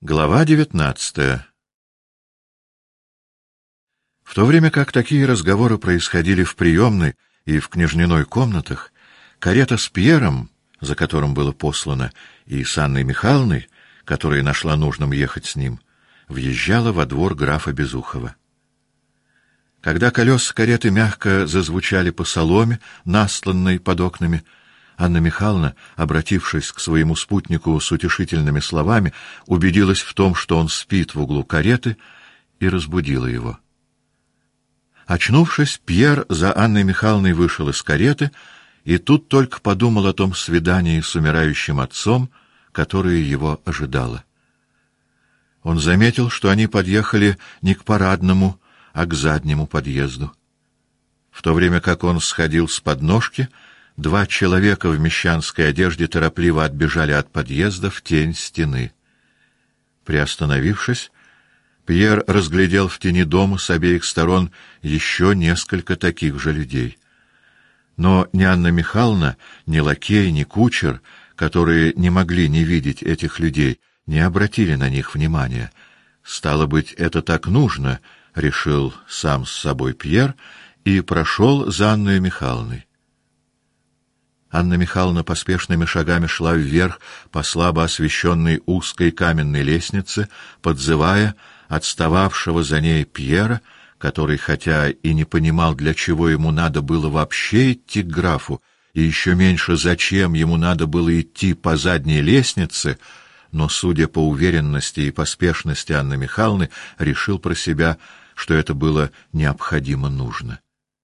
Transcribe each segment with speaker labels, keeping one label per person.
Speaker 1: Глава 19. В то время как такие разговоры происходили в приемной и в княжниной комнатах, карета с Пьером, за которым было послано, и с Анной Михайловной, которая нашла нужным ехать с ним, въезжала во двор графа Безухова. Когда колеса кареты мягко зазвучали по соломе, настланной под окнами, Анна Михайловна, обратившись к своему спутнику с утешительными словами, убедилась в том, что он спит в углу кареты, и разбудила его. Очнувшись, Пьер за Анной Михайловной вышел из кареты и тут только подумал о том свидании с умирающим отцом, которое его ожидало. Он заметил, что они подъехали не к парадному, а к заднему подъезду. В то время как он сходил с подножки, два человека в мещанской одежде торопливо отбежали от подъезда в тень стены. Приостановившись, Пьер разглядел в тени дома с обеих сторон еще несколько таких же людей. Но ни Анна Михайловна, ни лакей, ни кучер, которые не могли не видеть этих людей, не обратили на них внимания. «Стало быть, это так нужно», — решил сам с собой Пьер и прошел за Анной Михайловной. Анна Михайловна поспешными шагами шла вверх по слабо освещенной узкой каменной лестнице, подзывая отстававшего за ней Пьера, который, хотя и не понимал, для чего ему надо было вообще идти к графу, и еще меньше, зачем ему надо было идти по задней лестнице, но, судя по уверенности и поспешности Анны Михайловны, решил про себя, что это было необходимо нужно.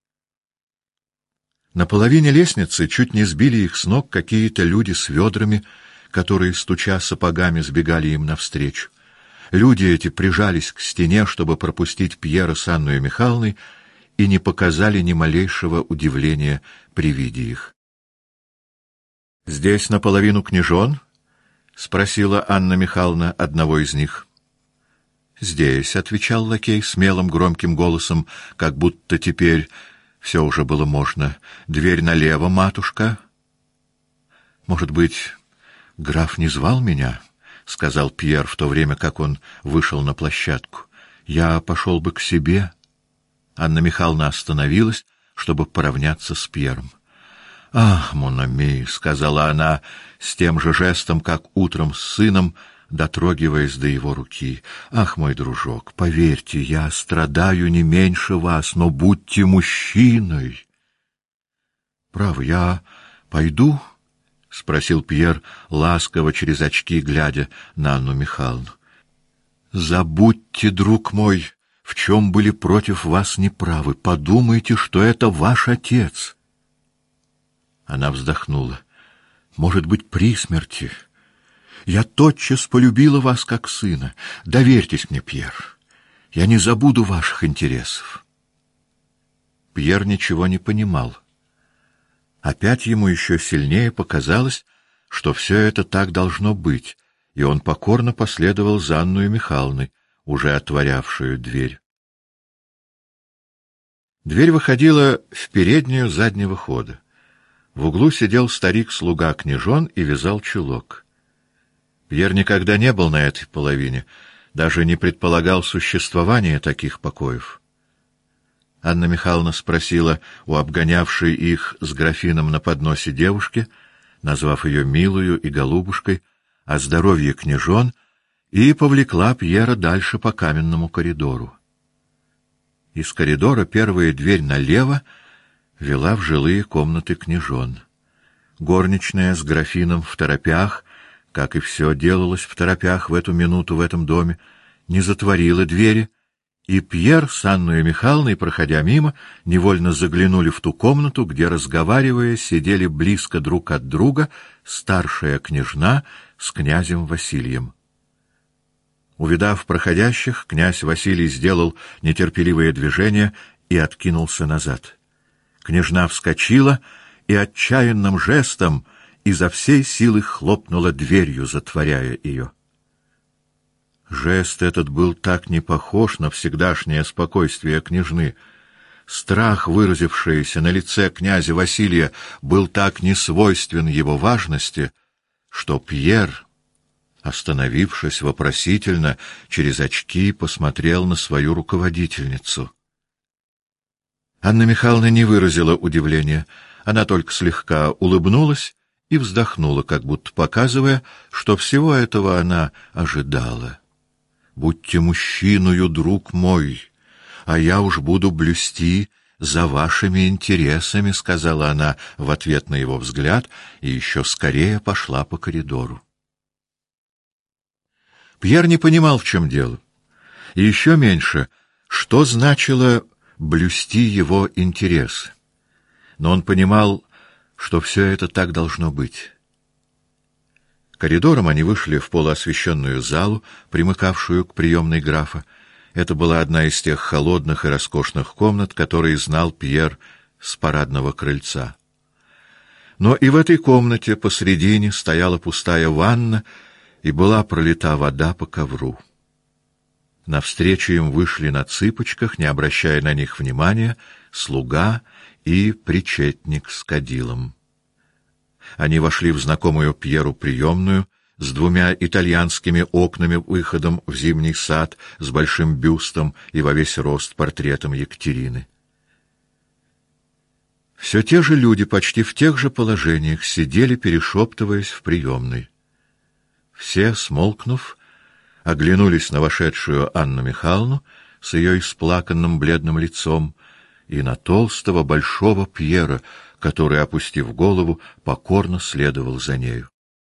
Speaker 1: На половине лестницы чуть не сбили их с ног какие-то люди с ведрами, которые, стуча сапогами, сбегали им навстречу. Люди эти прижались к стене, чтобы пропустить Пьера с Анной Михайловной, и не показали ни малейшего удивления при виде их. — Здесь наполовину княжон? — спросила Анна Михайловна одного из них. — Здесь, — отвечал лакей смелым громким голосом, как будто теперь все уже было можно. — Дверь налево, матушка. — Может быть, граф не звал меня? — сказал Пьер, в то время как он вышел на площадку. — Я пошел бы к себе. Анна Михайловна остановилась, чтобы поравняться с Пьером. — Ах, мон ами, — сказала она с тем же жестом, как утром с сыном, дотрогиваясь до его руки. — Ах, мой дружок, поверьте, я страдаю не меньше вас, но будьте мужчиной. — Право, я пойду? — спросил Пьер, ласково через очки, глядя на Анну Михайловну. — Забудьте, друг мой, в чем были против вас неправы. Подумайте, что это ваш отец. Она вздохнула. — Может быть, при смерти. Я тотчас полюбила вас как сына. Доверьтесь мне, Пьер. Я не забуду ваших интересов. Пьер ничего не понимал. Опять ему еще сильнее показалось, что все это так должно быть, и он покорно последовал за Анной Михайловной, уже отворявшую дверь. Дверь выходила в переднюю заднего хода. В углу сидел старик-слуга княжон и вязал чулок. Пьер никогда не был на этой половине, даже не предполагал существования таких покоев. Анна Михайловна спросила у обгонявшей их с графином на подносе девушки, назвав ее милую и голубушкой, о здоровье княжон, и повлекла Пьера дальше по каменному коридору. Из коридора первая дверь налево вела в жилые комнаты княжон. Горничная с графином в торопях, как и все делалось в торопях в эту минуту в этом доме, не затворила двери, и Пьер с Анной Михайловной, проходя мимо, невольно заглянули в ту комнату, где, разговаривая, сидели близко друг от друга старшая княжна с князем Василием. Увидав проходящих, князь Василий сделал нетерпеливое движение и откинулся назад. Княжна вскочила и отчаянным жестом изо всей силы хлопнула дверью, затворяя ее. Жест этот был так не похож на всегдашнее спокойствие княжны. Страх, выразившийся на лице князя Василия, был так несвойствен его важности, что Пьер, остановившись вопросительно, через очки посмотрел на свою руководительницу. Анна Михайловна не выразила удивления, она только слегка улыбнулась и вздохнула, как будто показывая, что всего этого она ожидала. «Будьте мужчиною, друг мой, а я уж буду блюсти за вашими интересами», — сказала она в ответ на его взгляд и еще скорее пошла по коридору. Пьер не понимал, в чем дело, и еще меньше, что значило блюсти его интерес. Но он понимал, что все это так должно быть. Коридором они вышли в полуосвещенную залу, примыкавшую к приемной графа. Это была одна из тех холодных и роскошных комнат, которые знал Пьер с парадного крыльца. Но и в этой комнате посредине стояла пустая ванна, и была пролита вода по ковру. Навстречу им вышли на цыпочках, не обращая на них внимания, слуга и причетник с кадилом. Они вошли в знакомую Пьеру приемную с двумя итальянскими окнами-выходом в зимний сад, с большим бюстом и во весь рост портретом Екатерины. Все те же люди, почти в тех же положениях, сидели, перешептываясь в приемной. Все, смолкнув, оглянулись на вошедшую Анну Михайловну с ее исплаканным бледным лицом и на толстого большого Пьера, который, опустив голову, покорно следовал за нею.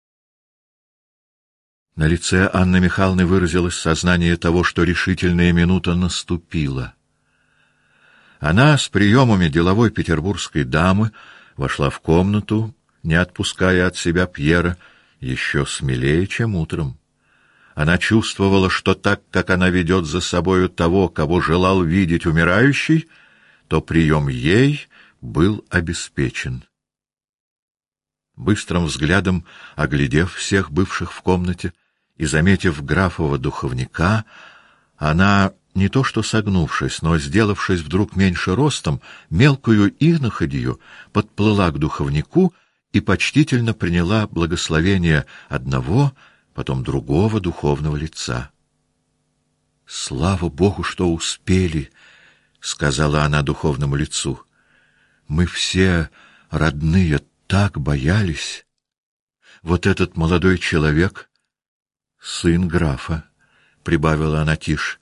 Speaker 1: На лице Анны Михайловны выразилось сознание того, что решительная минута наступила. Она с приемами деловой петербургской дамы вошла в комнату, не отпуская от себя Пьера, еще смелее, чем утром. Она чувствовала, что так как она ведет за собою того, кого желал видеть умирающий, то прием ей был обеспечен. Быстрым взглядом оглядев всех бывших в комнате и заметив графова духовника, она, не то что согнувшись, но сделавшись вдруг меньше ростом, мелкую иноходью подплыла к духовнику и почтительно приняла благословение одного, потом другого духовного лица. «Слава Богу, что успели!» — сказала она духовному лицу. «Мы все, родные, так боялись. Вот этот молодой человек — сын графа», — прибавила она тише.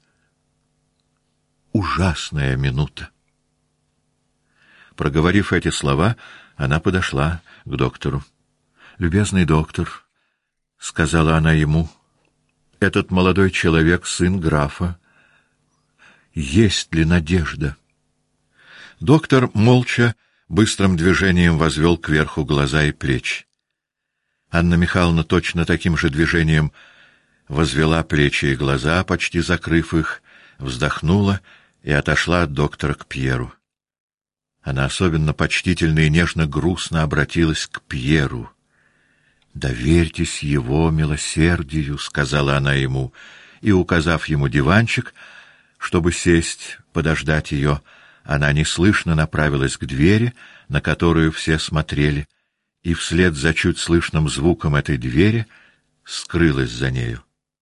Speaker 1: «Ужасная минута». Проговорив эти слова, она подошла к доктору. «Любезный доктор», — сказала она ему, — «этот молодой человек — сын графа. Есть ли надежда?» Доктор молча, быстрым движением возвел кверху глаза и плечи. Анна Михайловна точно таким же движением возвела плечи и глаза, почти закрыв их, вздохнула и отошла от доктора к Пьеру. Она особенно почтительно и нежно-грустно обратилась к Пьеру. «Доверьтесь его милосердию», — сказала она ему, и, указав ему диванчик, чтобы сесть, подождать ее, она неслышно направилась к двери, на которую все смотрели, и вслед за чуть слышным звуком этой двери скрылась за нею.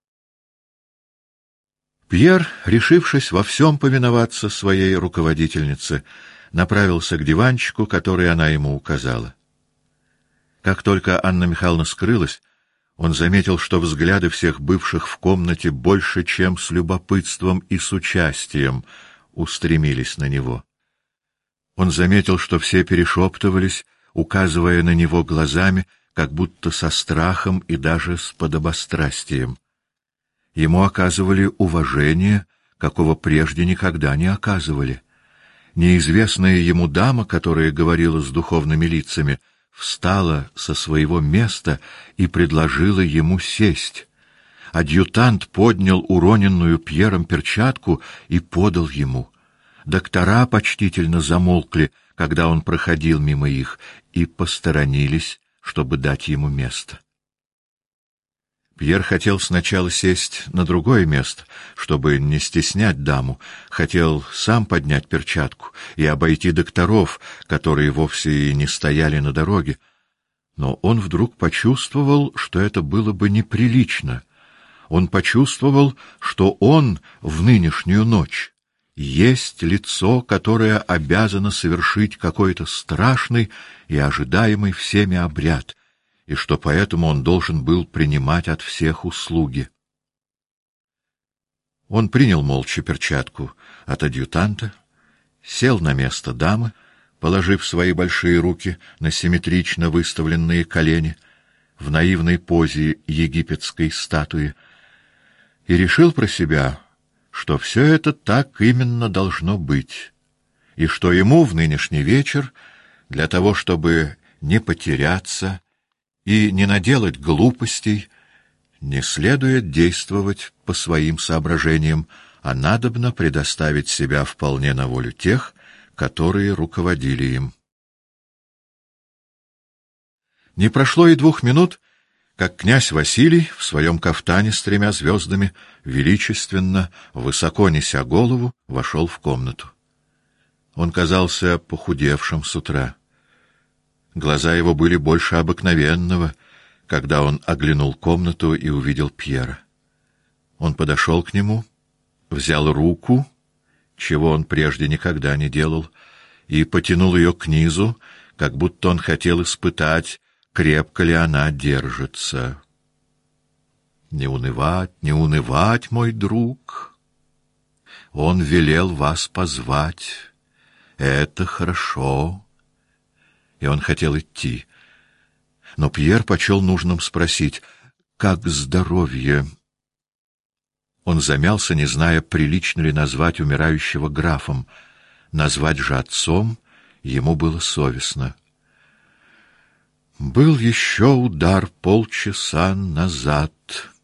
Speaker 1: Пьер, решившись во всем повиноваться своей руководительнице, направился к диванчику, который она ему указала. Как только Анна Михайловна скрылась, он заметил, что взгляды всех бывших в комнате больше, чем с любопытством и с участием, устремились на него. Он заметил, что все перешептывались, указывая на него глазами, как будто со страхом и даже с подобострастием. Ему оказывали уважение, какого прежде никогда не оказывали. Неизвестная ему дама, которая говорила с духовными лицами, встала со своего места и предложила ему сесть. Адъютант поднял уроненную Пьером перчатку и подал ему. Доктора почтительно замолкли, когда он проходил мимо их, и посторонились, чтобы дать ему место. Пьер хотел сначала сесть на другое место, чтобы не стеснять даму, хотел сам поднять перчатку и обойти докторов, которые вовсе и не стояли на дороге, но он вдруг почувствовал, что это было бы неприлично, он почувствовал, что он в нынешнюю ночь есть лицо, которое обязано совершить какой-то страшный и ожидаемый всеми обряд, и что поэтому он должен был принимать от всех услуги. Он принял молча перчатку от адъютанта, сел на место дамы, положив свои большие руки на симметрично выставленные колени в наивной позе египетской статуи, и решил про себя, что все это так именно должно быть, и что ему в нынешний вечер, для того чтобы не потеряться и не наделать глупостей, не следует действовать по своим соображениям, а надобно предоставить себя вполне на волю тех, которые руководили им. Не прошло и 2 минут, как князь Василий в своем кафтане с 3 звездами, величественно, высоко неся голову, вошел в комнату. Он казался похудевшим с утра. Глаза его были больше обыкновенного, когда он оглянул комнату и увидел Пьера. Он подошел к нему, взял руку, чего он прежде никогда не делал, и потянул ее к низу, как будто он хотел испытать, крепко ли она держится. «Не унывать, не унывать, мой друг. Он велел вас позвать. Это хорошо». И он хотел идти. Но Пьер почел нужным спросить: «Как здоровье?» Он замялся, не зная, прилично ли назвать умирающего графом. Назвать же отцом ему было совестно. «Был еще удар полчаса назад.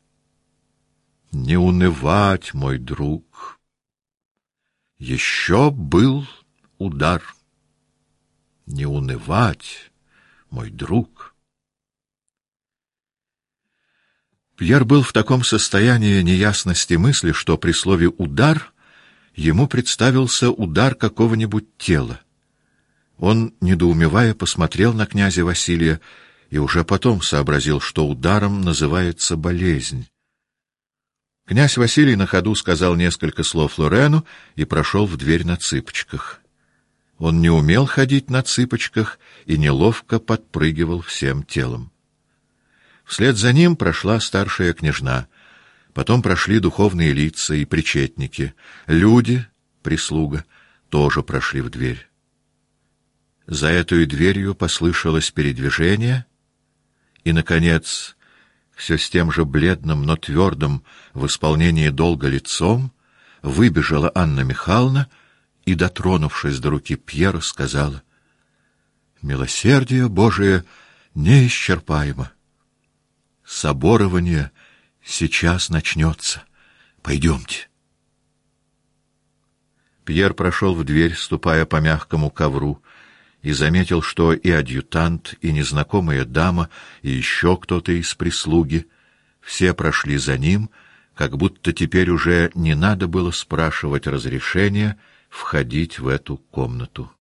Speaker 1: Не унывать, мой друг. Еще был удар. Не унывать, мой друг». Пьер был в таком состоянии неясности мысли, что при слове «удар» ему представился удар какого-нибудь тела. Он, недоумевая, посмотрел на князя Василия и уже потом сообразил, что ударом называется болезнь. Князь Василий на ходу сказал несколько слов Лорену и прошел в дверь на цыпочках. Он не умел ходить на цыпочках и неловко подпрыгивал всем телом. Вслед за ним прошла старшая княжна, потом прошли духовные лица и причетники, люди, прислуга, тоже прошли в дверь. За этой дверью послышалось передвижение, и, наконец, все с тем же бледным, но твердым в исполнении долга лицом, выбежала Анна Михайловна и, дотронувшись до руки Пьера, сказала: «Милосердие Божие неисчерпаемо. Соборование сейчас начнется. Пойдемте». Пьер прошел в дверь, ступая по мягкому ковру, и заметил, что и адъютант, и незнакомая дама, и еще кто-то из прислуги все прошли за ним, как будто теперь уже не надо было спрашивать разрешения входить в эту комнату.